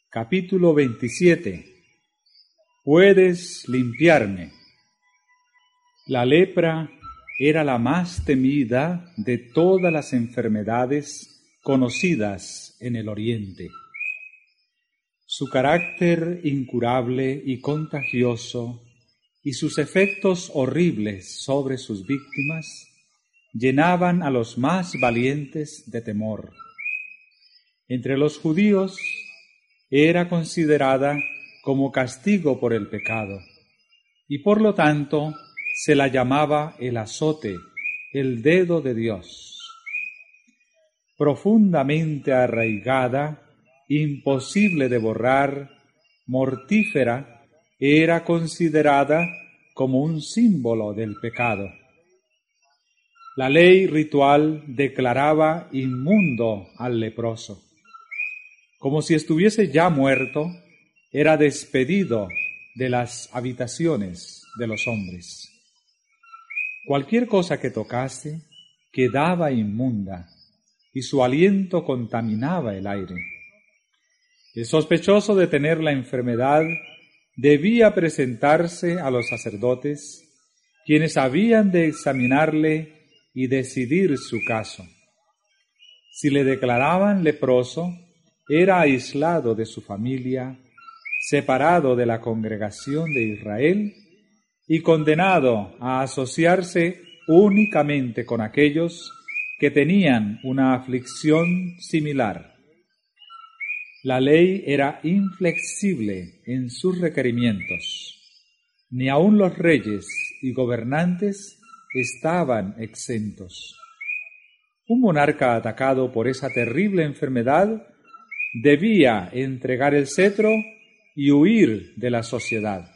Capítulo 27. Puedes limpiarme. La lepra era la más temida de todas las enfermedades conocidas en el Oriente. Su carácter incurable y contagioso y sus efectos horribles sobre sus víctimas llenaban a los más valientes de temor. Entre los judíos era considerada como castigo por el pecado, y por lo tanto se la llamaba el azote, el dedo de Dios. Profundamente arraigada, imposible de borrar, mortífera, era considerada como un símbolo del pecado. La ley ritual declaraba inmundo al leproso. Como si estuviese ya muerto, era despedido de las habitaciones de los hombres. Cualquier cosa que tocase quedaba inmunda, y su aliento contaminaba el aire. El sospechoso de tener la enfermedad debía presentarse a los sacerdotes, quienes habían de examinarle y decidir su caso. Si le declaraban leproso, era aislado de su familia, separado de la congregación de Israel y condenado a asociarse únicamente con aquellos que tenían una aflicción similar. La ley era inflexible en sus requerimientos. Ni aun los reyes y gobernantes estaban exentos. Un monarca atacado por esa terrible enfermedad debía entregar el cetro y huir de la sociedad.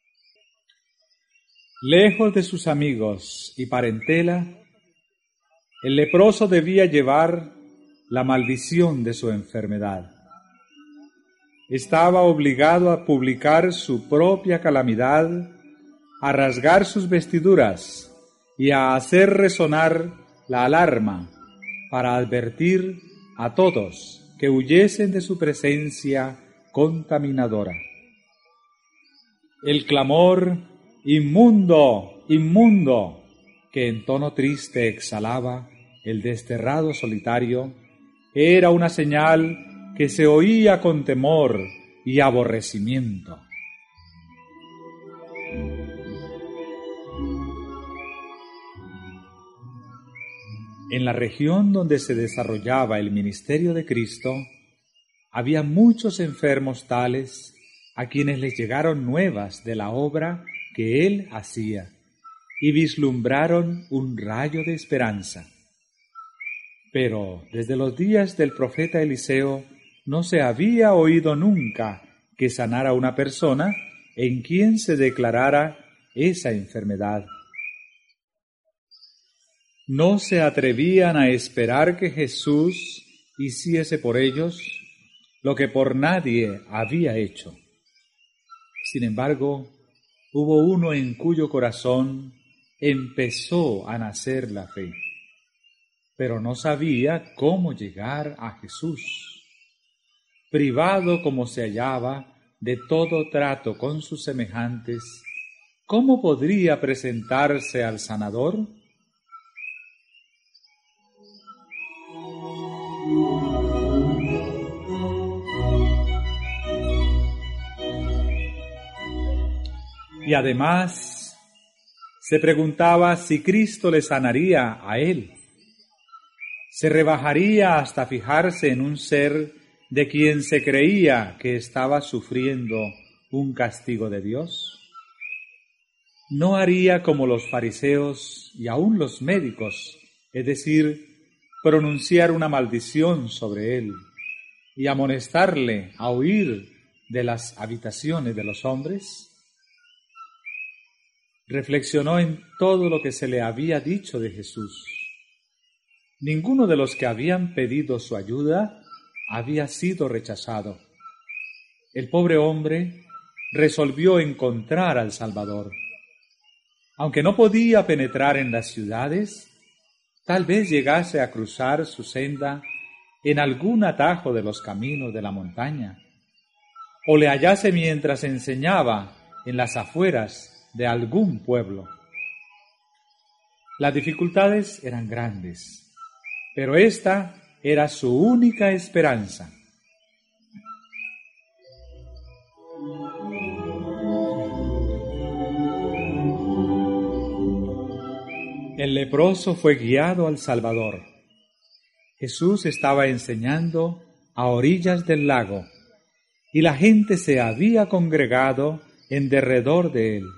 Lejos de sus amigos y parentela, el leproso debía llevar la maldición de su enfermedad. Estaba obligado a publicar su propia calamidad, a rasgar sus vestiduras y a hacer resonar la alarma para advertir a todos que huyesen de su presencia contaminadora. El clamor «¡Inmundo! ¡Inmundo!», que en tono triste exhalaba el desterrado solitario, era una señal que se oía con temor y aborrecimiento. En la región donde se desarrollaba el ministerio de Cristo, había muchos enfermos tales a quienes les llegaron nuevas de la obra que Él hacía y vislumbraron un rayo de esperanza. Pero desde los días del profeta Eliseo no se había oído nunca que sanara una persona en quien se declarara esa enfermedad. No se atrevían a esperar que Jesús hiciese por ellos lo que por nadie había hecho. Sin embargo, hubo uno en cuyo corazón empezó a nacer la fe, pero no sabía cómo llegar a Jesús. Privado como se hallaba de todo trato con sus semejantes, ¿cómo podría presentarse al sanador? Y además se preguntaba si Cristo le sanaría a él. ¿Se rebajaría hasta fijarse en un ser de quien se creía que estaba sufriendo un castigo de Dios? ¿No haría como los fariseos y aun los médicos, es decir, pronunciar una maldición sobre él y amonestarle a huir de las habitaciones de los hombres? Reflexionó en todo lo que se le había dicho de Jesús. Ninguno de los que habían pedido su ayuda había sido rechazado. El pobre hombre resolvió encontrar al Salvador. Aunque no podía penetrar en las ciudades, tal vez llegase a cruzar su senda en algún atajo de los caminos de la montaña. o le hallase mientras enseñaba en las afueras de algún pueblo. Las dificultades eran grandes, pero esta era su única esperanza. El leproso fue guiado al Salvador. Jesús estaba enseñando a orillas del lago, y la gente se había congregado en derredor de él.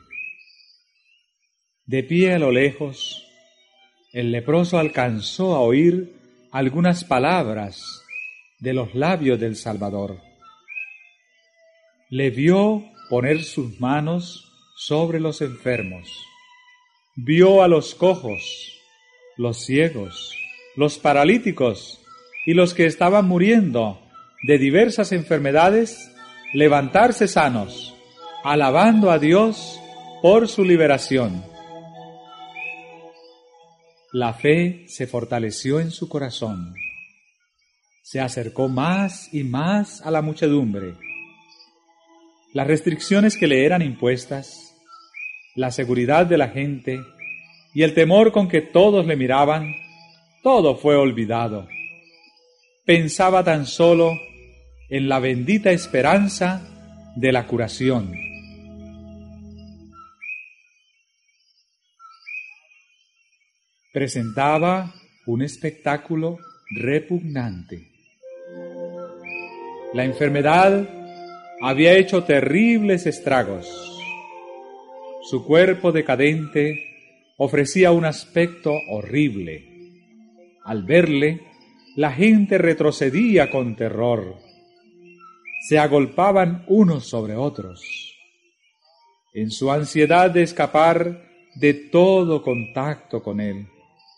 De pie a lo lejos, el leproso alcanzó a oír algunas palabras de los labios del Salvador. Le vio poner sus manos sobre los enfermos. Vio a los cojos, los ciegos, los paralíticos y los que estaban muriendo de diversas enfermedades levantarse sanos, alabando a Dios por su liberación. La fe se fortaleció en su corazón. Se acercó más y más a la muchedumbre. Las restricciones que le eran impuestas, la seguridad de la gente y el temor con que todos le miraban, todo fue olvidado. Pensaba tan solo en la bendita esperanza de la curación. Presentaba un espectáculo repugnante. La enfermedad había hecho terribles estragos. Su cuerpo decadente ofrecía un aspecto horrible. Al verle, la gente retrocedía con terror. Se agolpaban unos sobre otros. En su ansiedad de escapar de todo contacto con él,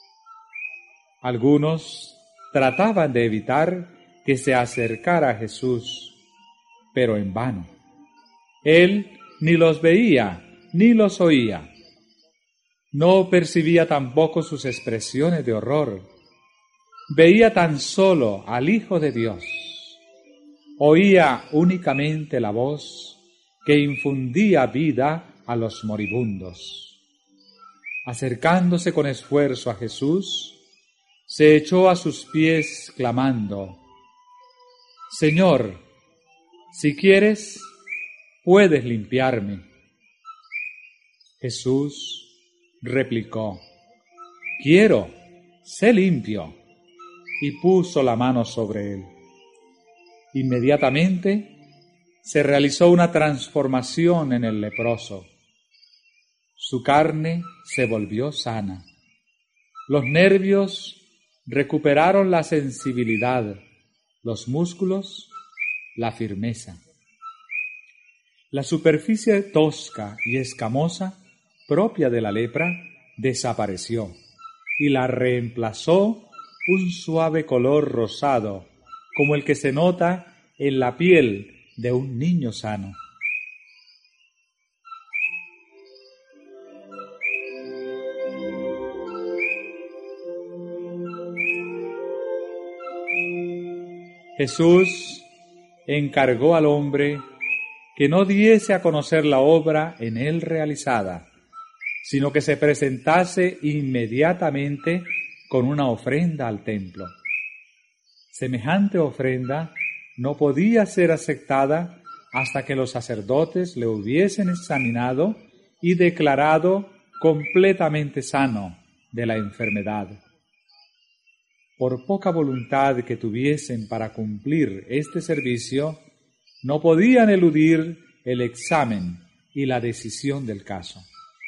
algunos trataban de evitar que se acercara a Jesús, pero en vano. Él ni los veía ni los oía. No percibía tampoco sus expresiones de horror. Veía tan solo al Hijo de Dios. Oía únicamente la voz que infundía vida a los moribundos. Acercándose con esfuerzo a Jesús, se echó a sus pies clamando: «Señor, si quieres, puedes limpiarme». Jesús replicó: «Quiero, sé limpio», y puso la mano sobre él. Inmediatamente se realizó una transformación en el leproso. Su carne se volvió sana. Los nervios recuperaron la sensibilidad, los músculos la firmeza. La superficie tosca y escamosa propia de la lepra desapareció y la reemplazó un suave color rosado, como el que se nota en la piel de un niño sano. Jesús encargó al hombre que no diese a conocer la obra en él realizada, sino que se presentase inmediatamente con una ofrenda al templo. Semejante ofrenda no podía ser aceptada hasta que los sacerdotes le hubiesen examinado y declarado completamente sano de la enfermedad. Por poca voluntad que tuviesen para cumplir este servicio, no podían eludir el examen y la decisión del caso.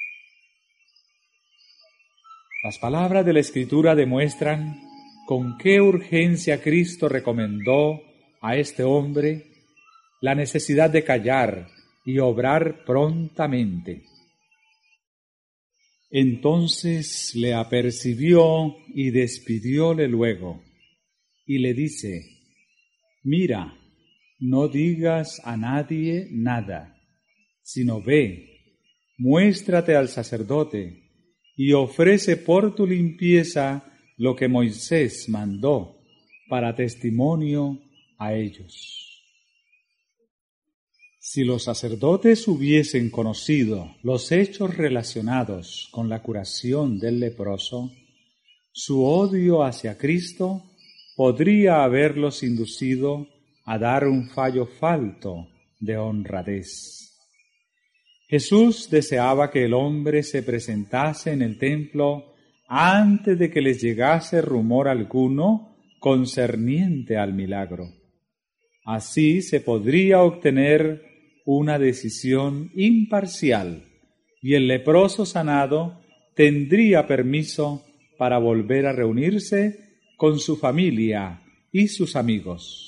Las palabras de la Escritura demuestran con qué urgencia Cristo recomendó a este hombre la necesidad de callar y obrar prontamente. Entonces le apercibió y despidióle luego, y le dice: «Mira, no digas a nadie nada, sino ve, muéstrate al sacerdote y ofrece por tu limpieza lo que Moisés mandó para testimonio a ellos». Si los sacerdotes hubiesen conocido los hechos relacionados con la curación del leproso, su odio hacia Cristo podría haberlos inducido a dar un fallo falto de honradez. Jesús deseaba que el hombre se presentase en el templo antes de que les llegase rumor alguno concerniente al milagro. Así se podría obtener una decisión imparcial y el leproso sanado tendría permiso para volver a reunirse con su familia y sus amigos.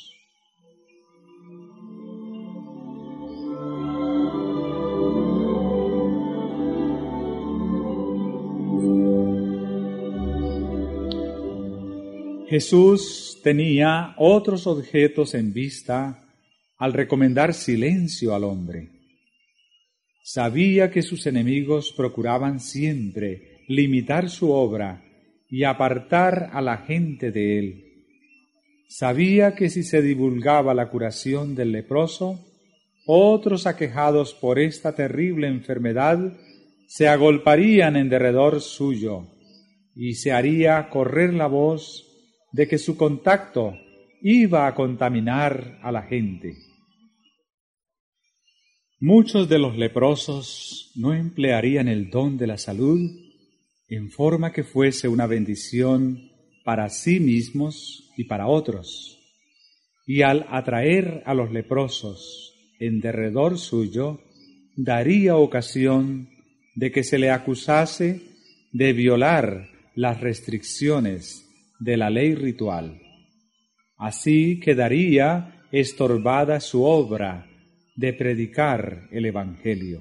Jesús tenía otros objetos en vista al recomendar silencio al hombre. Sabía que sus enemigos procuraban siempre limitar su obra y apartar a la gente de él. Sabía que si se divulgaba la curación del leproso, otros aquejados por esta terrible enfermedad se agolparían en derredor suyo y se haría correr la voz de que su contacto iba a contaminar a la gente. Muchos de los leprosos no emplearían el don de la salud en forma que fuese una bendición para sí mismos y para otros, y al atraer a los leprosos en derredor suyo, daría ocasión de que se le acusase de violar las restricciones de la ley ritual. Así quedaría estorbada su obra de predicar el Evangelio.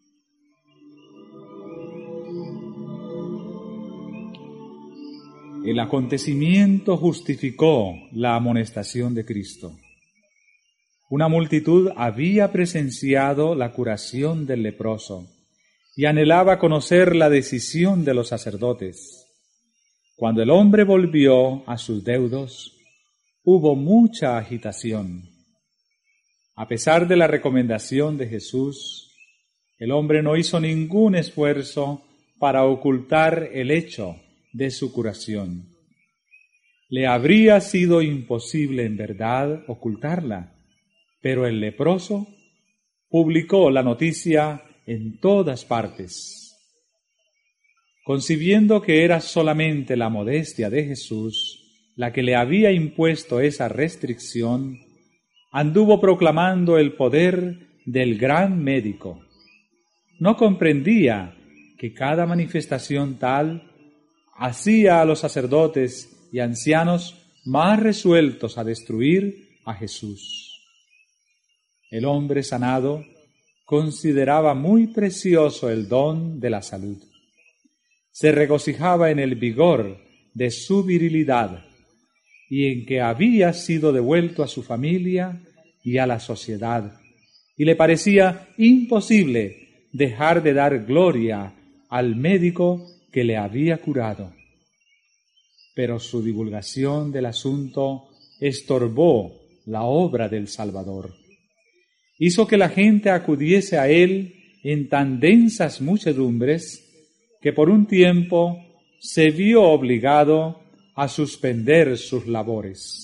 El acontecimiento justificó la amonestación de Cristo. Una multitud había presenciado la curación del leproso y anhelaba conocer la decisión de los sacerdotes. Cuando el hombre volvió a sus deudos, hubo mucha agitación. A pesar de la recomendación de Jesús, el hombre no hizo ningún esfuerzo para ocultar el hecho de su curación. Le habría sido imposible en verdad ocultarla, pero el leproso publicó la noticia en todas partes. Concibiendo que era solamente la modestia de Jesús la que le había impuesto esa restricción, anduvo proclamando el poder del gran médico. No comprendía que cada manifestación tal hacía a los sacerdotes y ancianos más resueltos a destruir a Jesús. El hombre sanado consideraba muy precioso el don de la salud. Se regocijaba en el vigor de su virilidad y en que había sido devuelto a su familia y a la sociedad, y le parecía imposible dejar de dar gloria al médico que le había curado. Pero su divulgación del asunto estorbó la obra del Salvador. Hizo que la gente acudiese a él en tan densas muchedumbres que por un tiempo se vio obligado a suspender sus labores.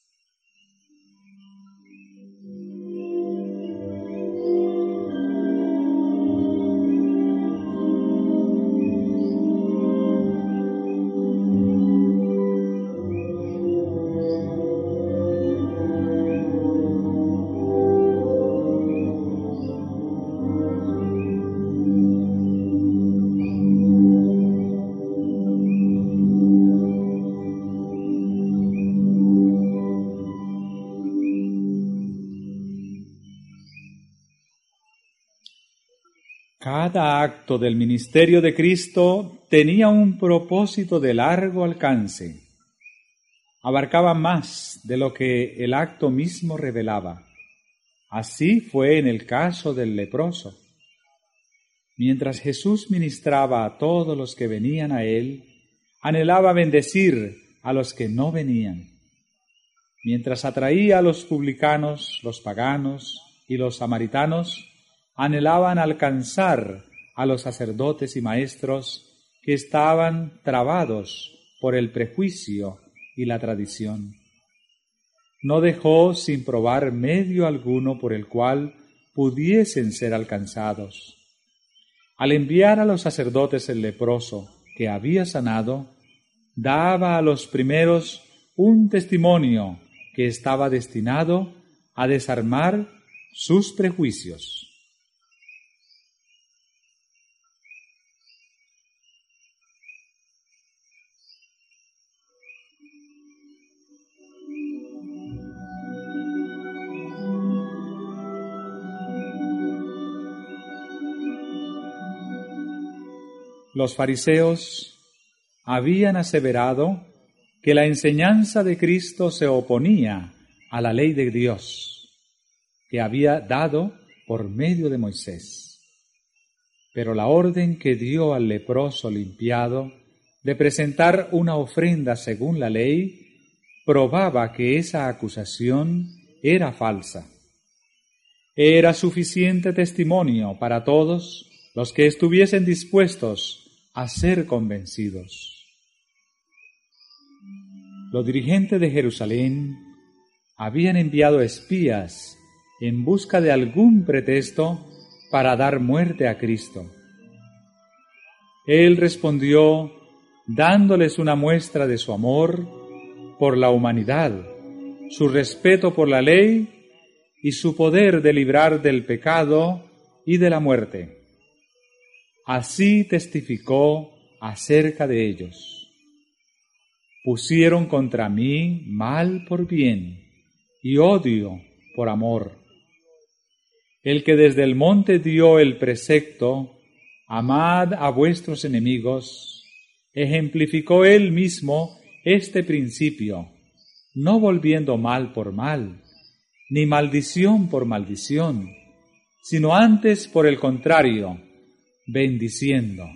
Cada acto del ministerio de Cristo tenía un propósito de largo alcance. Abarcaba más de lo que el acto mismo revelaba. Así fue en el caso del leproso. Mientras Jesús ministraba a todos los que venían a él, anhelaba bendecir a los que no venían. Mientras atraía a los publicanos, los paganos y los samaritanos anhelaban alcanzar a los sacerdotes y maestros que estaban trabados por el prejuicio y la tradición. No dejó sin probar medio alguno por el cual pudiesen ser alcanzados. Al enviar a los sacerdotes el leproso que había sanado, daba a los primeros un testimonio que estaba destinado a desarmar sus prejuicios. Los fariseos habían aseverado que la enseñanza de Cristo se oponía a la ley de Dios, que había dado por medio de Moisés. Pero la orden que dio al leproso limpiado de presentar una ofrenda según la ley probaba que esa acusación era falsa. Era suficiente testimonio para todos los que estuviesen dispuestos a ser convencidos. Los dirigentes de Jerusalén habían enviado espías en busca de algún pretexto para dar muerte a Cristo. Él respondió dándoles una muestra de su amor por la humanidad, su respeto por la ley y su poder de librar del pecado y de la muerte. Así testificó acerca de ellos. Pusieron contra mí mal por bien y odio por amor. El que desde el monte dio el precepto, amad a vuestros enemigos, ejemplificó él mismo este principio, no volviendo mal por mal, ni maldición por maldición, sino antes por el contrario, bendiciendo.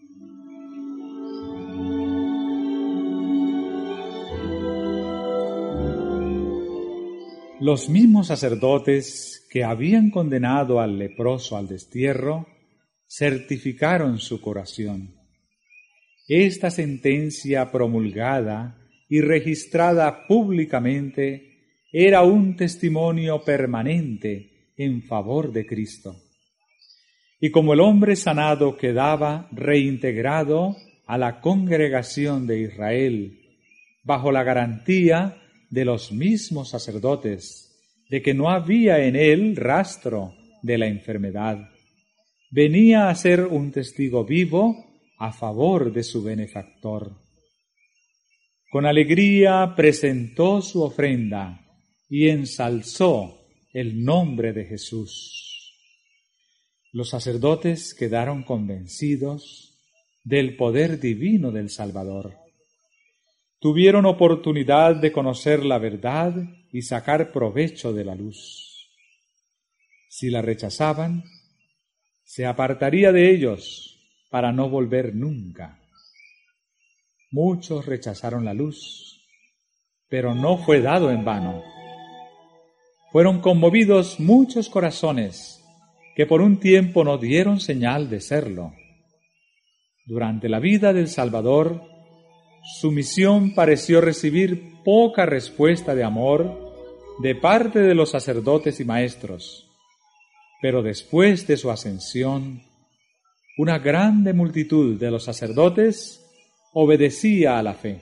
Los mismos sacerdotes que habían condenado al leproso al destierro certificaron su curación. Esta sentencia promulgada y registrada públicamente era un testimonio permanente en favor de Cristo. Y como el hombre sanado quedaba reintegrado a la congregación de Israel bajo la garantía de los mismos sacerdotes de que no había en él rastro de la enfermedad, venía a ser un testigo vivo a favor de su benefactor. Con alegría presentó su ofrenda y ensalzó el nombre de Jesús. Los sacerdotes quedaron convencidos del poder divino del Salvador. Tuvieron oportunidad de conocer la verdad y sacar provecho de la luz. Si la rechazaban, se apartaría de ellos para no volver nunca. Muchos rechazaron la luz, pero no fue dado en vano. Fueron conmovidos muchos corazones que por un tiempo no dieron señal de serlo. Durante la vida del Salvador, su misión pareció recibir poca respuesta de amor de parte de los sacerdotes y maestros, pero después de su ascensión, una grande multitud de los sacerdotes obedecía a la fe.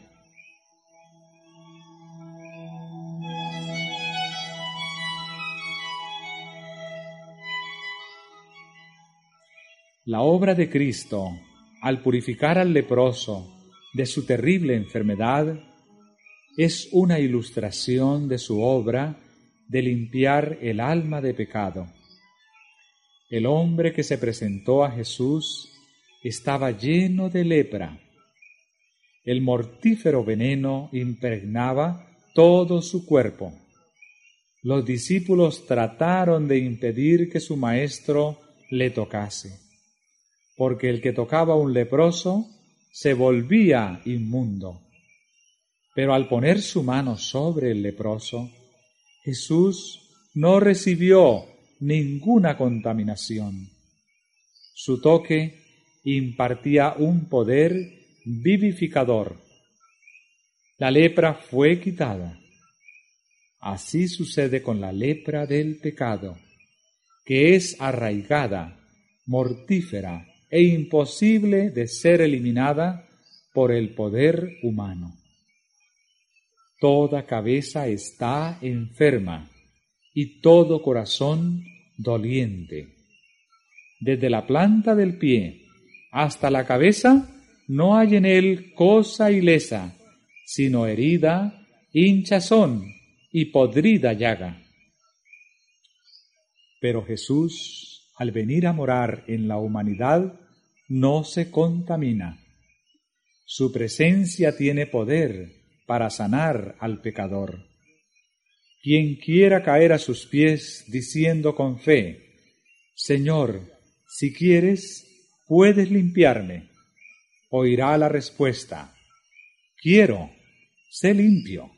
La obra de Cristo, al purificar al leproso de su terrible enfermedad, es una ilustración de su obra de limpiar el alma de pecado. El hombre que se presentó a Jesús estaba lleno de lepra. El mortífero veneno impregnaba todo su cuerpo. Los discípulos trataron de impedir que su maestro le tocase, porque el que tocaba a un leproso se volvía inmundo. Pero al poner su mano sobre el leproso, Jesús no recibió ninguna contaminación. Su toque impartía un poder vivificador. La lepra fue quitada. Así sucede con la lepra del pecado, que es arraigada, mortífera e imposible de ser eliminada por el poder humano. Toda cabeza está enferma y todo corazón doliente. Desde la planta del pie hasta la cabeza no hay en él cosa ilesa, sino herida, hinchazón y podrida llaga. Pero Jesús, al venir a morar en la humanidad, no se contamina. Su presencia tiene poder para sanar al pecador. Quien quiera caer a sus pies diciendo con fe: Señor, si quieres, puedes limpiarme, oirá la respuesta: quiero, sé limpio.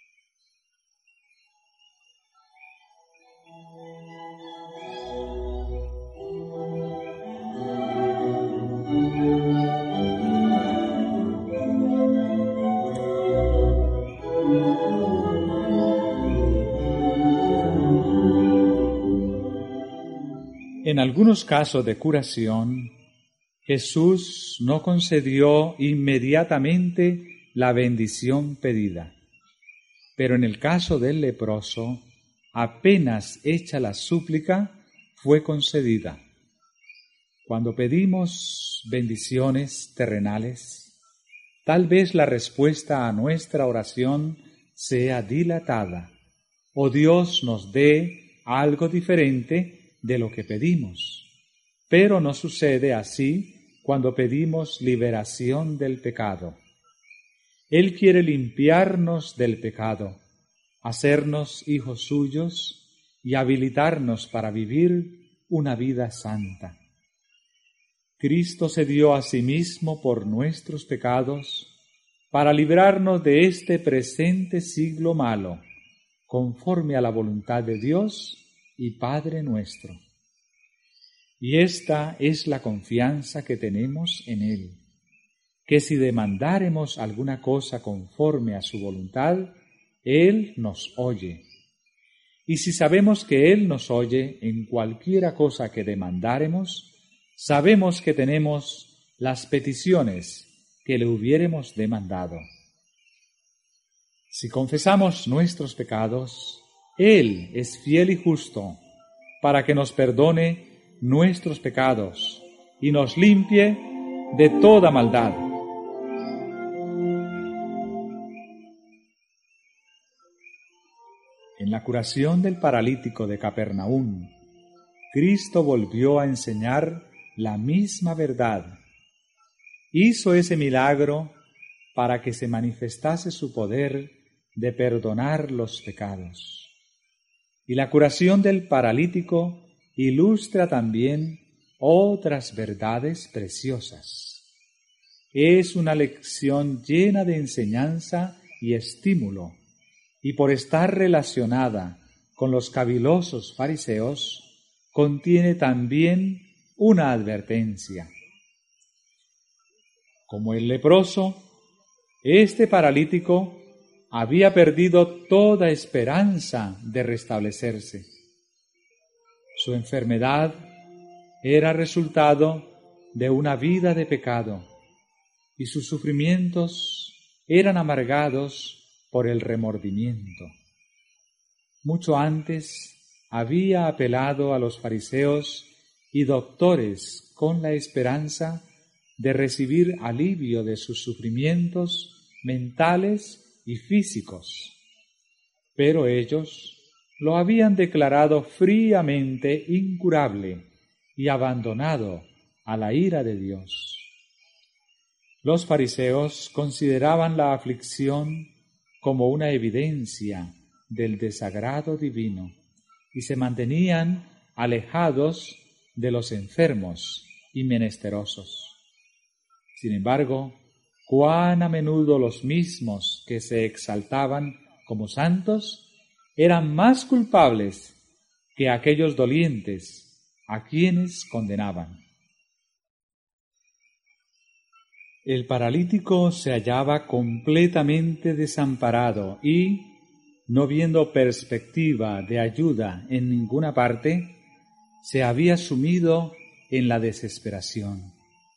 En algunos casos de curación, Jesús no concedió inmediatamente la bendición pedida. Pero en el caso del leproso, apenas hecha la súplica, fue concedida. Cuando pedimos bendiciones terrenales, tal vez la respuesta a nuestra oración sea dilatada, o Dios nos dé algo diferente de lo que pedimos. Pero no sucede así cuando pedimos liberación del pecado. Él quiere limpiarnos del pecado, hacernos hijos suyos y habilitarnos para vivir una vida santa. Cristo se dio a sí mismo por nuestros pecados para librarnos de este presente siglo malo, conforme a la voluntad de Dios y Padre nuestro. Y esta es la confianza que tenemos en Él, que si demandáremos alguna cosa conforme a su voluntad, Él nos oye. Y si sabemos que Él nos oye en cualquiera cosa que demandáremos, sabemos que tenemos las peticiones que le hubiéremos demandado. Si confesamos nuestros pecados, Él es fiel y justo para que nos perdone nuestros pecados y nos limpie de toda maldad. En la curación del paralítico de Capernaum, Cristo volvió a enseñar la misma verdad. Hizo ese milagro para que se manifestase su poder de perdonar los pecados. Y la curación del paralítico ilustra también otras verdades preciosas. Es una lección llena de enseñanza y estímulo, y por estar relacionada con los cavilosos fariseos, contiene también una advertencia. Como el leproso, este paralítico había perdido toda esperanza de restablecerse. Su enfermedad era resultado de una vida de pecado y sus sufrimientos eran amargados por el remordimiento. Mucho antes había apelado a los fariseos y doctores con la esperanza de recibir alivio de sus sufrimientos mentales y físicos, pero ellos lo habían declarado fríamente incurable y abandonado a la ira de Dios. Los fariseos consideraban la aflicción como una evidencia del desagrado divino y se mantenían alejados de los enfermos y menesterosos. Sin embargo, cuán a menudo los mismos que se exaltaban como santos eran más culpables que aquellos dolientes a quienes condenaban. El paralítico se hallaba completamente desamparado y, no viendo perspectiva de ayuda en ninguna parte, se había sumido en la desesperación.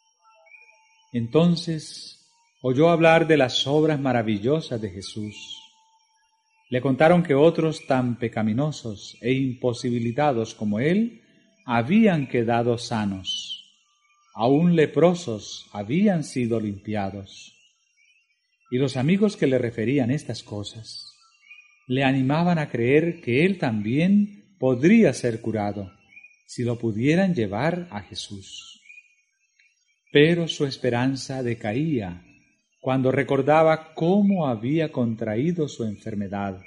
Entonces oyó hablar de las obras maravillosas de Jesús. Le contaron que otros tan pecaminosos e imposibilitados como él habían quedado sanos. Aún leprosos habían sido limpiados. Y los amigos que le referían estas cosas le animaban a creer que él también podría ser curado, si lo pudieran llevar a Jesús. Pero su esperanza decaía cuando recordaba cómo había contraído su enfermedad.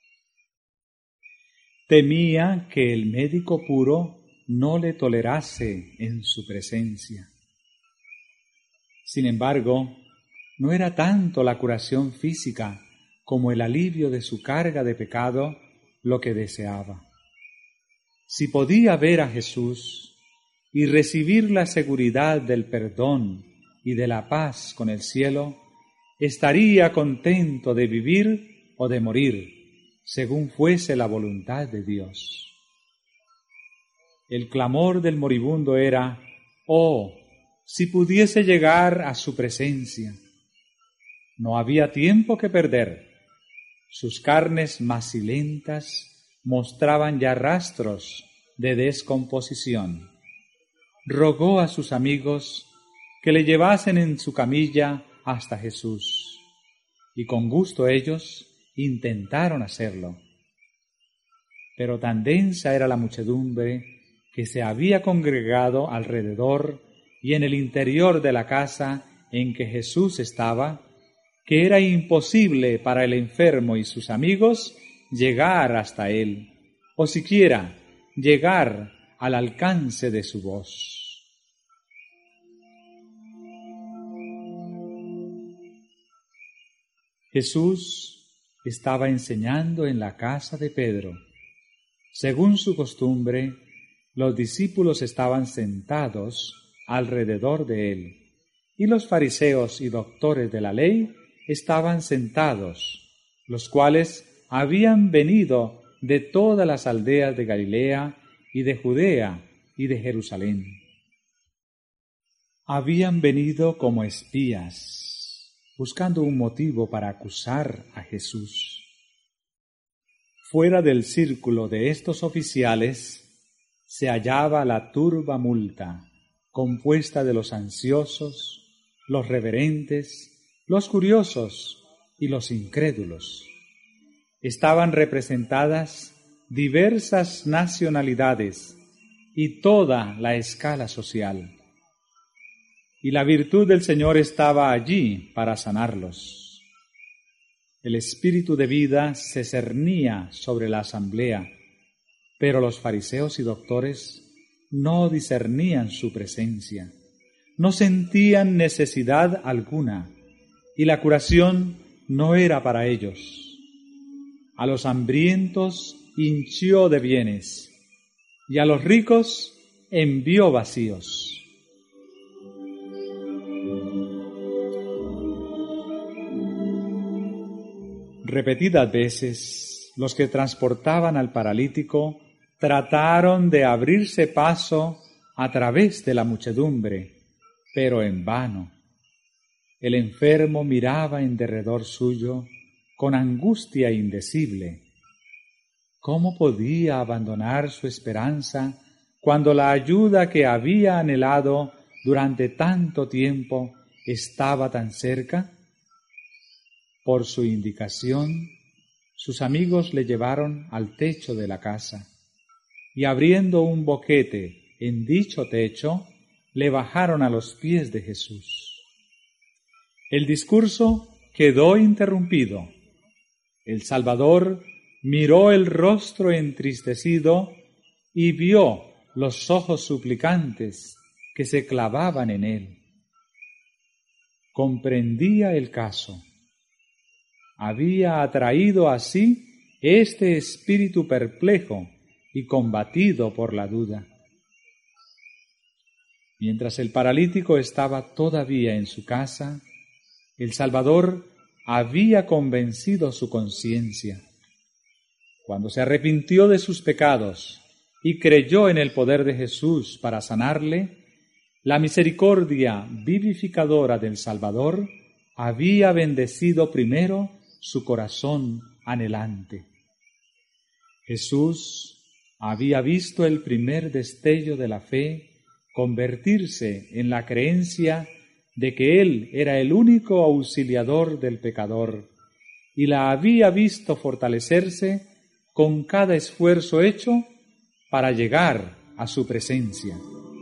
Temía que el médico puro no le tolerase en su presencia. Sin embargo, no era tanto la curación física como el alivio de su carga de pecado lo que deseaba. Si podía ver a Jesús y recibir la seguridad del perdón y de la paz con el cielo, estaría contento de vivir o de morir, según fuese la voluntad de Dios. El clamor del moribundo era: «Oh, si pudiese llegar a su presencia». No había tiempo que perder. Sus carnes macilentas mostraban ya rastros de descomposición. Rogó a sus amigos que le llevasen en su camilla hasta Jesús, y con gusto ellos intentaron hacerlo. Pero tan densa era la muchedumbre que se había congregado alrededor y en el interior de la casa en que Jesús estaba, que era imposible para el enfermo y sus amigos llegar hasta él, o siquiera llegar al alcance de su voz. Jesús estaba enseñando en la casa de Pedro. Según su costumbre, los discípulos estaban sentados alrededor de él, y los fariseos y doctores de la ley estaban sentados, los cuales habían venido de todas las aldeas de Galilea y de Judea y de Jerusalén. Habían venido como espías, buscando un motivo para acusar a Jesús. Fuera del círculo de estos oficiales se hallaba la turba multa, compuesta de los ansiosos, los reverentes, los curiosos y los incrédulos. Estaban representadas diversas nacionalidades y toda la escala social. Y la virtud del Señor estaba allí para sanarlos. El espíritu de vida se cernía sobre la asamblea, pero los fariseos y doctores no discernían su presencia, no sentían necesidad alguna, y la curación no era para ellos. A los hambrientos hinchió de bienes, y a los ricos envió vacíos. Repetidas veces, los que transportaban al paralítico trataron de abrirse paso a través de la muchedumbre, pero en vano. El enfermo miraba en derredor suyo con angustia indecible. ¿Cómo podía abandonar su esperanza cuando la ayuda que había anhelado durante tanto tiempo estaba tan cerca? Por su indicación, sus amigos le llevaron al techo de la casa y, abriendo un boquete en dicho techo, le bajaron a los pies de Jesús. El discurso quedó interrumpido. El Salvador miró el rostro entristecido y vio los ojos suplicantes que se clavaban en él. Comprendía el caso. Había atraído a sí este espíritu perplejo y combatido por la duda. Mientras el paralítico estaba todavía en su casa, el Salvador había convencido su conciencia. Cuando se arrepintió de sus pecados y creyó en el poder de Jesús para sanarle, la misericordia vivificadora del Salvador había bendecido primero su corazón anhelante. Jesús había visto el primer destello de la fe convertirse en la creencia de que Él era el único auxiliador del pecador y la había visto fortalecerse con cada esfuerzo hecho para llegar a su presencia.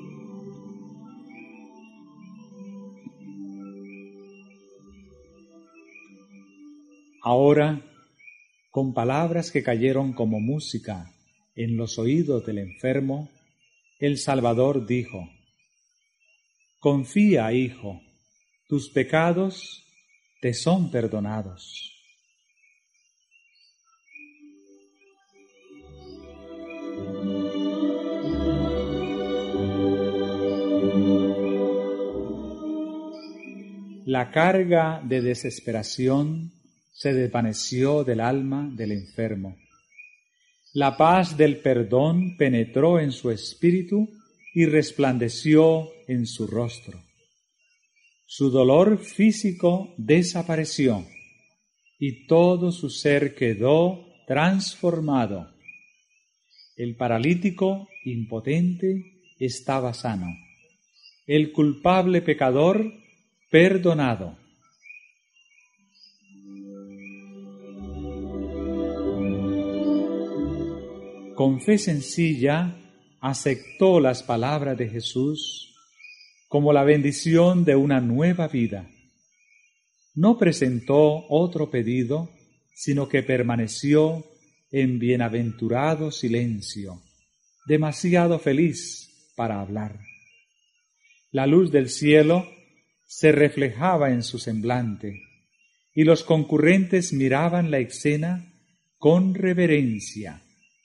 Ahora, con palabras que cayeron como música en los oídos del enfermo, el Salvador dijo: «Confía, hijo, tus pecados te son perdonados». La carga de desesperación se desvaneció del alma del enfermo. La paz del perdón penetró en su espíritu y resplandeció en su rostro. Su dolor físico desapareció y todo su ser quedó transformado. El paralítico impotente estaba sano. El culpable pecador perdonado. Con fe sencilla aceptó las palabras de Jesús como la bendición de una nueva vida. No presentó otro pedido, sino que permaneció en bienaventurado silencio, demasiado feliz para hablar. La luz del cielo se reflejaba en su semblante, y los concurrentes miraban la escena con reverencia.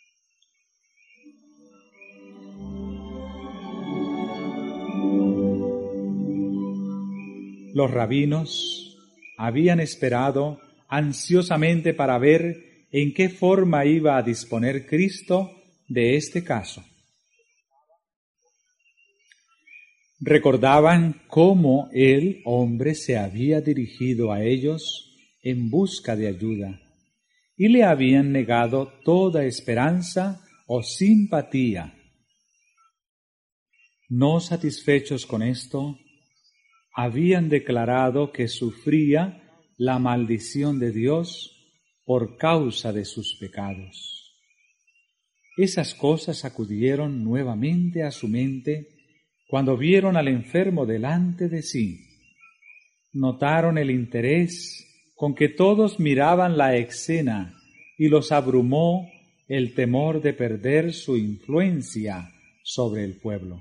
Los rabinos habían esperado ansiosamente para ver en qué forma iba a disponer Cristo de este caso. Recordaban cómo el hombre se había dirigido a ellos en busca de ayuda y le habían negado toda esperanza o simpatía. No satisfechos con esto, habían declarado que sufría la maldición de Dios por causa de sus pecados. Esas cosas acudieron nuevamente a su mente cuando vieron al enfermo delante de sí. Notaron el interés con que todos miraban la escena y los abrumó el temor de perder su influencia sobre el pueblo.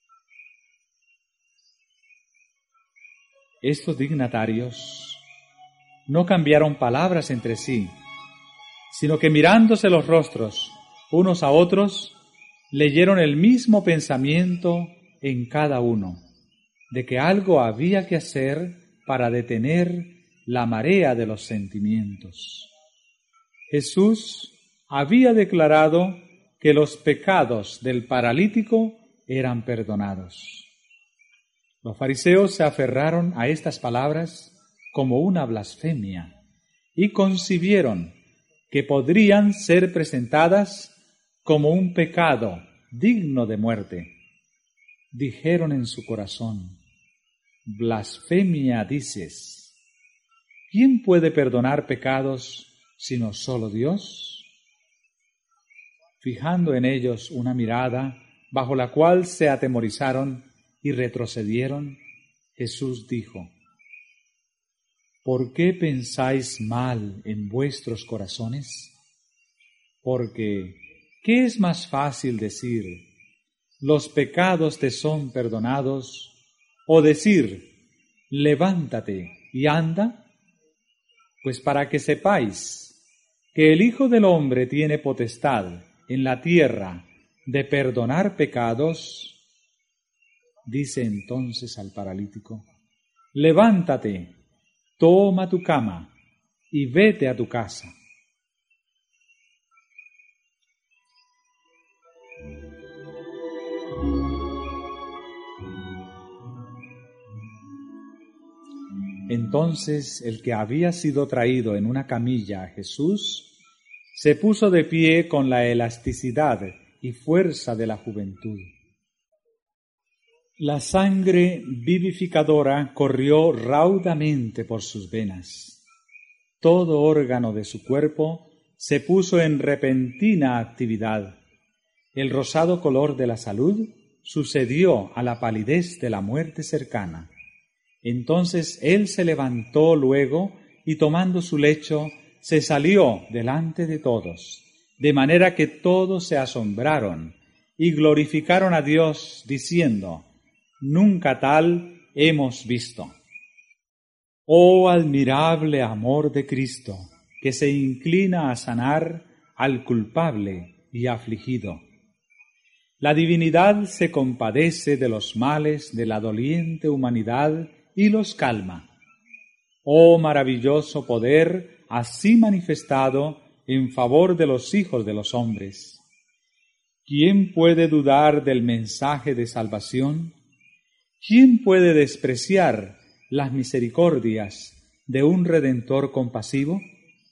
Estos dignatarios no cambiaron palabras entre sí, sino que mirándose los rostros unos a otros, leyeron el mismo pensamiento en cada uno, de que algo había que hacer para detener la marea de los sentimientos. Jesús había declarado que los pecados del paralítico eran perdonados. Los fariseos se aferraron a estas palabras como una blasfemia y concibieron que podrían ser presentadas como un pecado digno de muerte. Dijeron en su corazón: «Blasfemia dices. ¿Quién puede perdonar pecados sino solo Dios?». Fijando en ellos una mirada bajo la cual se atemorizaron y retrocedieron, Jesús dijo: «¿Por qué pensáis mal en vuestros corazones? Porque, ¿qué es más fácil decir: los pecados te son perdonados, o decir: levántate y anda? Pues para que sepáis que el Hijo del Hombre tiene potestad en la tierra de perdonar pecados, dice entonces al paralítico: levántate, toma tu cama y vete a tu casa. Entonces el que había sido traído en una camilla a Jesús se puso de pie con la elasticidad y fuerza de la juventud. La sangre vivificadora corrió raudamente por sus venas. Todo órgano de su cuerpo se puso en repentina actividad. El rosado color de la salud sucedió a la palidez de la muerte cercana. Entonces él se levantó luego y tomando su lecho se salió delante de todos, de manera que todos se asombraron y glorificaron a Dios diciendo: nunca tal hemos visto. Oh admirable amor de Cristo, que se inclina a sanar al culpable y afligido. La divinidad se compadece de los males de la doliente humanidad y los calma. Oh maravilloso poder así manifestado en favor de los hijos de los hombres. ¿Quién puede dudar del mensaje de salvación? ¿Quién puede despreciar las misericordias de un Redentor compasivo?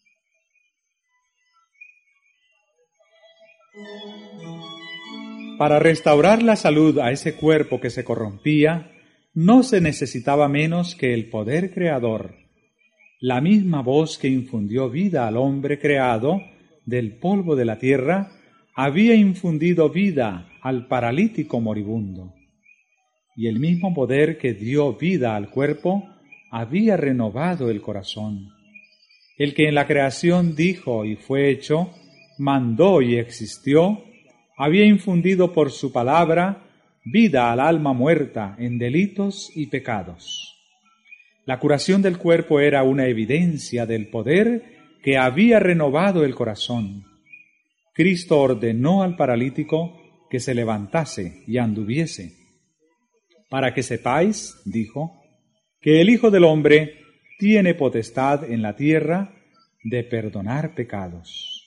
Para restaurar la salud a ese cuerpo que se corrompía, no se necesitaba menos que el poder creador. La misma voz que infundió vida al hombre creado del polvo de la tierra había infundido vida al paralítico moribundo. Y el mismo poder que dio vida al cuerpo había renovado el corazón. El que en la creación dijo y fue hecho, mandó y existió, había infundido por su palabra vida al alma muerta en delitos y pecados. La curación del cuerpo era una evidencia del poder que había renovado el corazón. Cristo ordenó al paralítico que se levantase y anduviese. Para que sepáis, dijo, que el Hijo del Hombre tiene potestad en la tierra de perdonar pecados.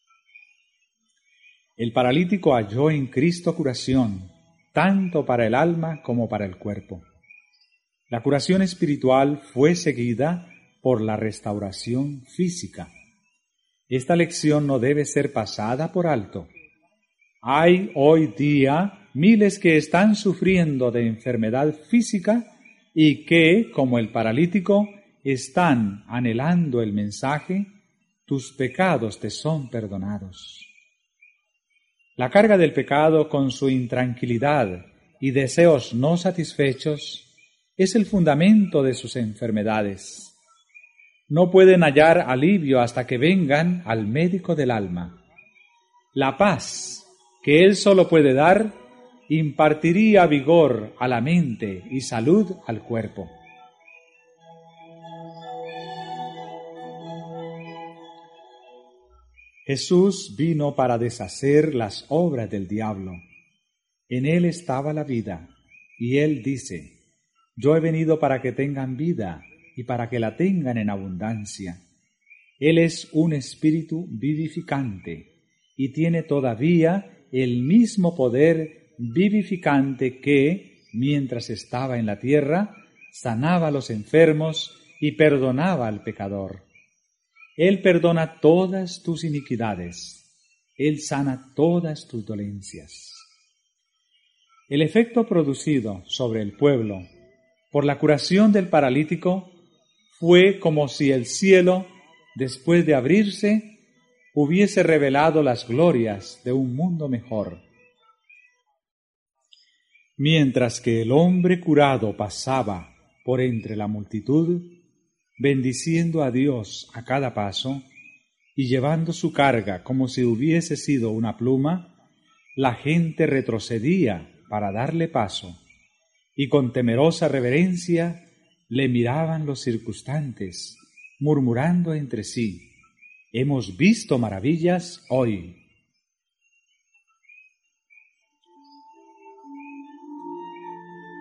El paralítico halló en Cristo curación, tanto para el alma como para el cuerpo. La curación espiritual fue seguida por la restauración física. Esta lección no debe ser pasada por alto. Hay hoy día miles que están sufriendo de enfermedad física y que, como el paralítico, están anhelando el mensaje: tus pecados te son perdonados. La carga del pecado con su intranquilidad y deseos no satisfechos es el fundamento de sus enfermedades. No pueden hallar alivio hasta que vengan al médico del alma. La paz que él solo puede dar impartiría vigor a la mente y salud al cuerpo. Jesús vino para deshacer las obras del diablo. En él estaba la vida, y él dice: yo he venido para que tengan vida y para que la tengan en abundancia. Él es un espíritu vivificante y tiene todavía el mismo poder vivificante que, mientras estaba en la tierra, sanaba a los enfermos y perdonaba al pecador. Él perdona todas tus iniquidades. Él sana todas tus dolencias. El efecto producido sobre el pueblo por la curación del paralítico fue como si el cielo, después de abrirse, hubiese revelado las glorias de un mundo mejor. Mientras que el hombre curado pasaba por entre la multitud, bendiciendo a Dios a cada paso y llevando su carga como si hubiese sido una pluma, la gente retrocedía para darle paso, y con temerosa reverencia le miraban los circunstantes, murmurando entre sí: hemos visto maravillas hoy.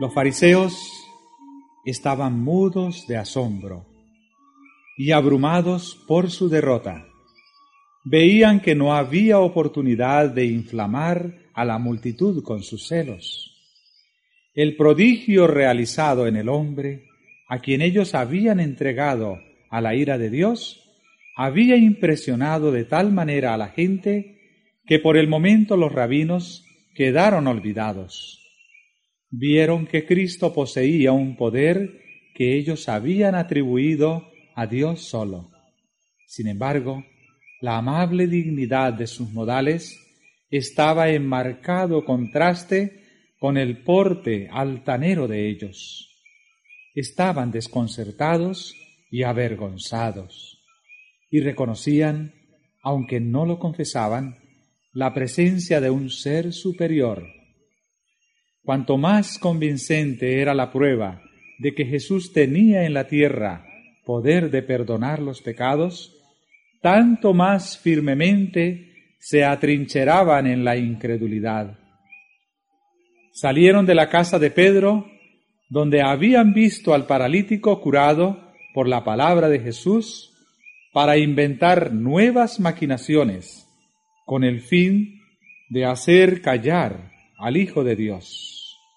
Los fariseos estaban mudos de asombro y abrumados por su derrota. Veían que no había oportunidad de inflamar a la multitud con sus celos. El prodigio realizado en el hombre, a quien ellos habían entregado a la ira de Dios, había impresionado de tal manera a la gente que por el momento los rabinos quedaron olvidados. Vieron que Cristo poseía un poder que ellos habían atribuido a Dios solo. Sin embargo, la amable dignidad de sus modales estaba en marcado contraste con el porte altanero de ellos. Estaban desconcertados y avergonzados, y reconocían, aunque no lo confesaban, la presencia de un ser superior. Cuanto más convincente era la prueba de que Jesús tenía en la tierra poder de perdonar los pecados, tanto más firmemente se atrincheraban en la incredulidad. Salieron de la casa de Pedro, donde habían visto al paralítico curado por la palabra de Jesús, para inventar nuevas maquinaciones, con el fin de hacer callar al Hijo de Dios.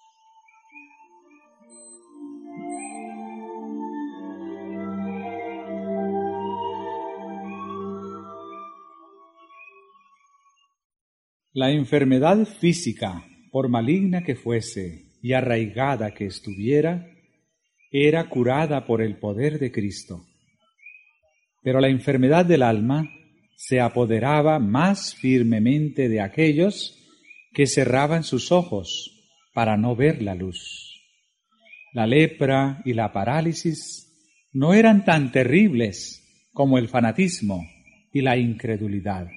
La enfermedad física, por maligna que fuese y arraigada que estuviera, era curada por el poder de Cristo. Pero la enfermedad del alma se apoderaba más firmemente de aquellos que cerraban sus ojos para no ver la luz. La lepra y la parálisis no eran tan terribles como el fanatismo y la incredulidad.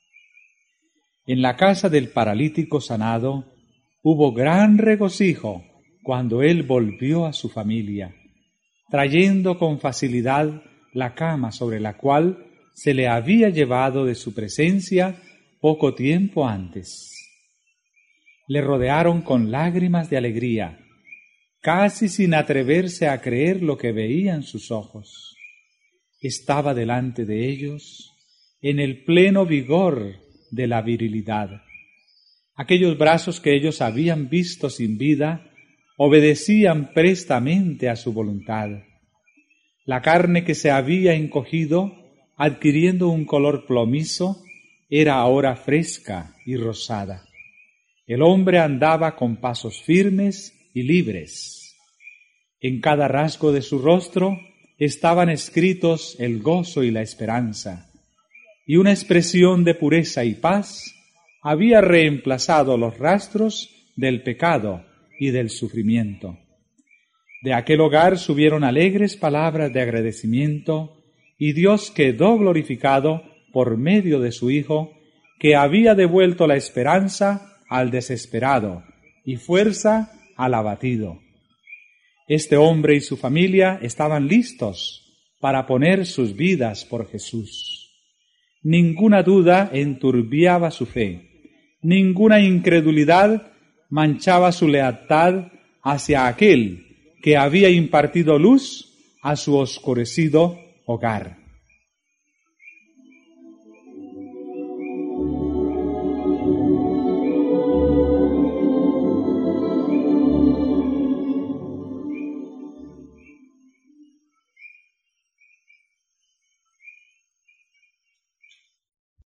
En la casa del paralítico sanado hubo gran regocijo cuando él volvió a su familia, trayendo con facilidad la cama sobre la cual se le había llevado de su presencia poco tiempo antes. Le rodearon con lágrimas de alegría, casi sin atreverse a creer lo que veían sus ojos. Estaba delante de ellos, en el pleno vigor de la virilidad. Aquellos brazos que ellos habían visto sin vida obedecían prestamente a su voluntad. La carne que se había encogido, adquiriendo un color plomizo, era ahora fresca y rosada. El hombre andaba con pasos firmes y libres. En cada rasgo de su rostro estaban escritos el gozo y la esperanza, y una expresión de pureza y paz había reemplazado los rastros del pecado y del sufrimiento. De aquel hogar subieron alegres palabras de agradecimiento, y Dios quedó glorificado por medio de su Hijo, que había devuelto la esperanza al desesperado y fuerza al abatido. Este hombre y su familia estaban listos para poner sus vidas por Jesús. Ninguna duda enturbiaba su fe, ninguna incredulidad manchaba su lealtad hacia aquel que había impartido luz a su oscurecido hogar.